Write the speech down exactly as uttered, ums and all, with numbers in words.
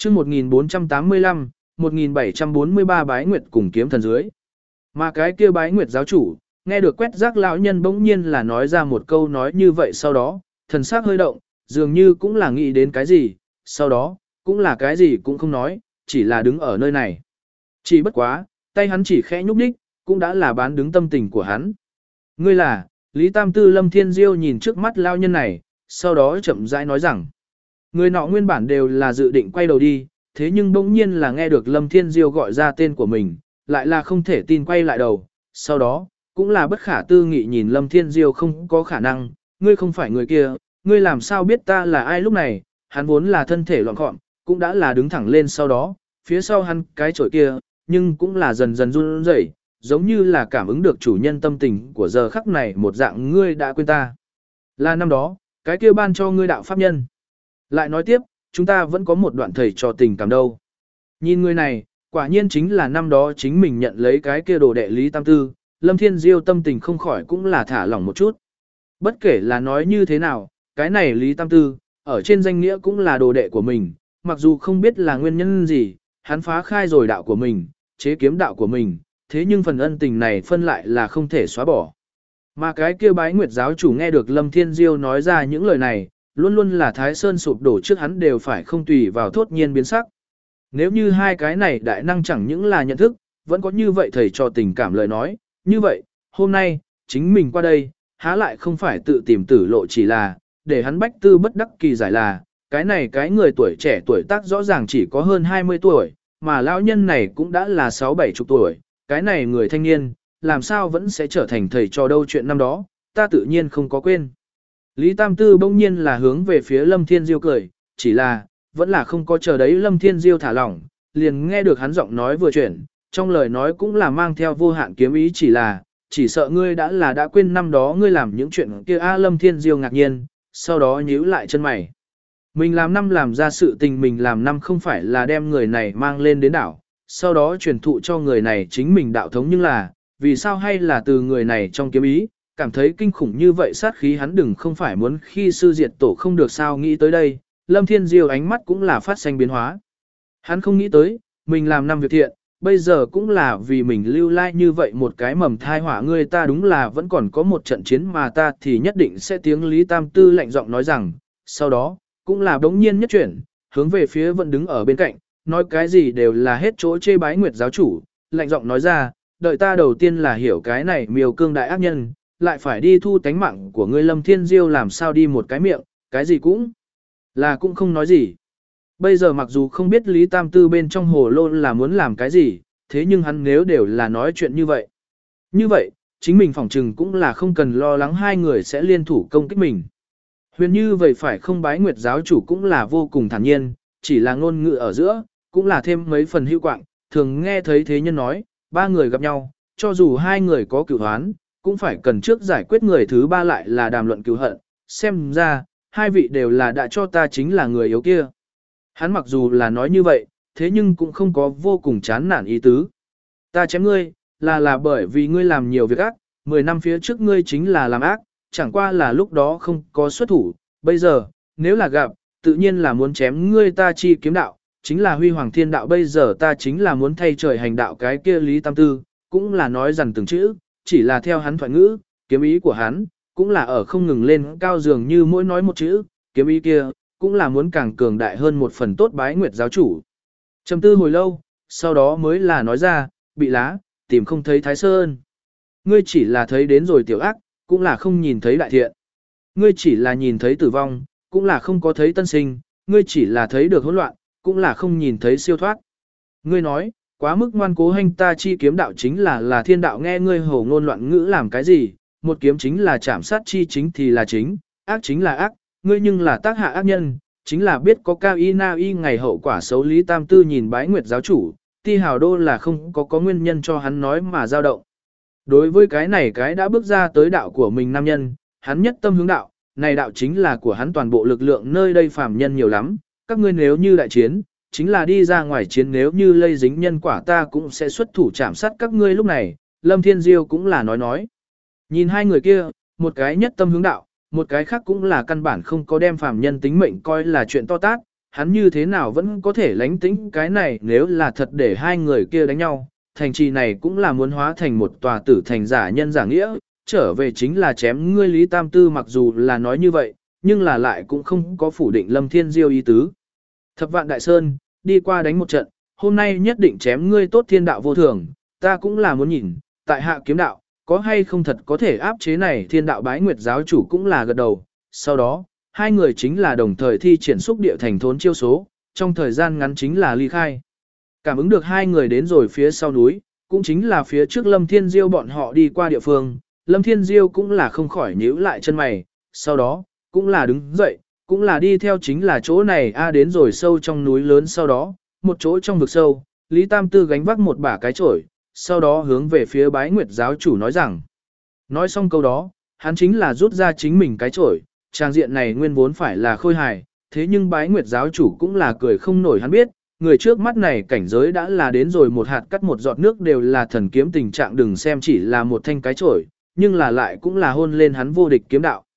chương một nghìn bốn trăm tám mươi lăm, một nghìn bảy trăm bốn mươi ba bái nguyệt cùng kiếm thần dưới. Mà cái kia bái nguyệt giáo chủ, nghe được quét rác lão nhân bỗng nhiên là nói ra một câu nói như vậy sau đó, thần sắc hơi động, dường như cũng là nghĩ đến cái gì, sau đó, cũng là cái gì cũng không nói, chỉ là đứng ở nơi này. Chỉ bất quá, tay hắn chỉ khẽ nhúc nhích, cũng đã là bán đứng tâm tình của hắn. Ngươi là, Lý Tam Tư Lâm Thiên Diêu nhìn trước mắt lão nhân này, sau đó chậm rãi nói rằng, người nọ nguyên bản đều là dự định quay đầu đi, thế nhưng bỗng nhiên là nghe được Lâm Thiên Diêu gọi ra tên của mình, lại là không thể tin quay lại đầu, sau đó, cũng là bất khả tư nghị nhìn Lâm Thiên Diêu không có khả năng, ngươi không phải người kia, ngươi làm sao biết ta là ai lúc này, hắn vốn là thân thể loạn gọn, cũng đã là đứng thẳng lên sau đó, phía sau hắn cái chổi kia, nhưng cũng là dần dần run rẩy, giống như là cảm ứng được chủ nhân tâm tình của giờ khắc này một dạng ngươi đã quên ta. Là năm đó, cái kia ban cho ngươi đạo pháp nhân. Lại nói tiếp, chúng ta vẫn có một đoạn thầy trò tình cảm đâu. Nhìn người này, quả nhiên chính là năm đó chính mình nhận lấy cái kia đồ đệ Lý Tam Tư, Lâm Thiên Diêu tâm tình không khỏi cũng là thả lỏng một chút. Bất kể là nói như thế nào, cái này Lý Tam Tư, ở trên danh nghĩa cũng là đồ đệ của mình, mặc dù không biết là nguyên nhân gì, hắn phá khai rồi đạo của mình, chế kiếm đạo của mình, thế nhưng phần ân tình này phân lại là không thể xóa bỏ. Mà cái kia bái nguyệt giáo chủ nghe được Lâm Thiên Diêu nói ra những lời này, luôn luôn là Thái Sơn sụp đổ trước hắn đều phải không tùy vào thốt nhiên biến sắc. Nếu như hai cái này đại năng chẳng những là nhận thức, vẫn có như vậy thầy cho tình cảm lời nói, như vậy, hôm nay, chính mình qua đây, há lại không phải tự tìm tử lộ chỉ là, để hắn bách tư bất đắc kỳ giải là, cái này cái người tuổi trẻ tuổi tác rõ ràng chỉ có hơn hai mươi tuổi, mà lão nhân này cũng đã là sáu bảy chục tuổi, cái này người thanh niên, làm sao vẫn sẽ trở thành thầy trò đâu chuyện năm đó, ta tự nhiên không có quên. Lý Tam Tư bỗng nhiên là hướng về phía Lâm Thiên Diêu cười, chỉ là, vẫn là không có chờ đấy Lâm Thiên Diêu thả lỏng, liền nghe được hắn giọng nói vừa chuyển, trong lời nói cũng là mang theo vô hạn kiếm ý chỉ là, chỉ sợ ngươi đã là đã quên năm đó ngươi làm những chuyện kia a Lâm Thiên Diêu ngạc nhiên, sau đó nhíu lại chân mày. Mình làm năm làm ra sự tình mình làm năm không phải là đem người này mang lên đến đảo, sau đó truyền thụ cho người này chính mình đạo thống nhưng là, vì sao hay là từ người này trong kiếm ý, cảm thấy kinh khủng như vậy sát khí hắn đừng không phải muốn khi sư diệt tổ không được sao nghĩ tới đây, Lâm Thiên Diêu ánh mắt cũng là phát sinh biến hóa. Hắn không nghĩ tới, mình làm năm việc thiện, bây giờ cũng là vì mình lưu lai như vậy một cái mầm thai hỏa ngươi ta đúng là vẫn còn có một trận chiến mà ta thì nhất định sẽ tiếng Lý Tam Tư lạnh giọng nói rằng, sau đó, cũng là đống nhiên nhất chuyển, hướng về phía vẫn đứng ở bên cạnh, nói cái gì đều là hết chỗ chê bái nguyệt giáo chủ, lạnh giọng nói ra, đợi ta đầu tiên là hiểu cái này miêu cương đại ác nhân, lại phải đi thu tánh mạng của ngươi Lâm Thiên Diêu làm sao đi một cái miệng, cái gì cũng là cũng không nói gì. Bây giờ mặc dù không biết Lý Tam Tư bên trong hồ lô là muốn làm cái gì, thế nhưng hắn nếu đều là nói chuyện như vậy. Như vậy, chính mình phỏng trừng cũng là không cần lo lắng hai người sẽ liên thủ công kích mình. Huyền như vậy phải không bái nguyệt giáo chủ cũng là vô cùng thản nhiên, chỉ là ngôn ngữ ở giữa, cũng là thêm mấy phần hữu quạng, thường nghe thấy thế nhân nói, ba người gặp nhau, cho dù hai người có cửu hoán, cũng phải cần trước giải quyết người thứ ba lại là đàm luận cửu hận, xem ra, hai vị đều là đã cho ta chính là người yếu kia. Hắn mặc dù là nói như vậy, thế nhưng cũng không có vô cùng chán nản ý tứ. Ta chém ngươi, là là bởi vì ngươi làm nhiều việc ác, mười năm phía trước ngươi chính là làm ác, chẳng qua là lúc đó không có xuất thủ, bây giờ, nếu là gặp, tự nhiên là muốn chém ngươi ta chi kiếm đạo, chính là huy hoàng thiên đạo bây giờ ta chính là muốn thay trời hành đạo cái kia Lý Tam Tư, cũng là nói rằng từng chữ, chỉ là theo hắn thoại ngữ, kiếm ý của hắn, cũng là ở không ngừng lên cao dường như mỗi nói một chữ, kiếm ý kia, cũng là muốn càng cường đại hơn một phần tốt bái nguyệt giáo chủ. Trầm tư hồi lâu, sau đó mới là nói ra, bị lá, tìm không thấy Thái Sơn. Ngươi chỉ là thấy đến rồi tiểu ác, cũng là không nhìn thấy đại thiện. Ngươi chỉ là nhìn thấy tử vong, cũng là không có thấy tân sinh, ngươi chỉ là thấy được hỗn loạn, cũng là không nhìn thấy siêu thoát. Ngươi nói, quá mức ngoan cố hành ta chi kiếm đạo chính là là thiên đạo nghe ngươi hồ ngôn loạn ngữ làm cái gì, một kiếm chính là chạm sát chi chính thì là chính, ác chính là ác, ngươi nhưng là tác hạ ác nhân, chính là biết có cao y na y ngày hậu quả xấu Lý Tam Tư nhìn bái nguyệt giáo chủ, ti hào đô là không có có nguyên nhân cho hắn nói mà dao động. Đối với cái này cái đã bước ra tới đạo của mình nam nhân, hắn nhất tâm hướng đạo, này đạo chính là của hắn toàn bộ lực lượng nơi đây phàm nhân nhiều lắm, các ngươi nếu như đại chiến, chính là đi ra ngoài chiến nếu như lây dính nhân quả ta cũng sẽ xuất thủ chạm sát các ngươi lúc này, Lâm Thiên Diêu cũng là nói nói. Nhìn hai người kia, một cái nhất tâm hướng đạo, một cái khác cũng là căn bản không có đem phàm nhân tính mệnh coi là chuyện to tát, hắn như thế nào vẫn có thể lánh tĩnh cái này nếu là thật để hai người kia đánh nhau, thành trì này cũng là muốn hóa thành một tòa tử thành giả nhân giả nghĩa, trở về chính là chém ngươi Lý Tam Tư mặc dù là nói như vậy, nhưng là lại cũng không có phủ định Lâm Thiên Diêu ý tứ. Thập vạn đại sơn, đi qua đánh một trận, hôm nay nhất định chém ngươi tốt thiên đạo vô thường, ta cũng là muốn nhìn, tại hạ kiếm đạo, có hay không thật có thể áp chế này thiên đạo bái nguyệt giáo chủ cũng là gật đầu, sau đó, hai người chính là đồng thời thi triển xúc địa thành thốn chiêu số, trong thời gian ngắn chính là ly khai. Cảm ứng được hai người đến rồi phía sau núi, cũng chính là phía trước Lâm Thiên Diêu bọn họ đi qua địa phương, Lâm Thiên Diêu cũng là không khỏi nhíu lại chân mày, sau đó, cũng là đứng dậy, cũng là đi theo chính là chỗ này a đến rồi sâu trong núi lớn sau đó, một chỗ trong vực sâu, Lý Tam Tư gánh vác một bả cái chổi, sau đó hướng về phía bái nguyệt giáo chủ nói rằng. Nói xong câu đó, hắn chính là rút ra chính mình cái chổi, trang diện này nguyên vốn phải là khôi hài, thế nhưng bái nguyệt giáo chủ cũng là cười không nổi hắn biết, người trước mắt này cảnh giới đã là đến rồi một hạt cắt một giọt nước đều là thần kiếm tình trạng đừng xem chỉ là một thanh cái chổi, nhưng là lại cũng là hôn lên hắn vô địch kiếm đạo.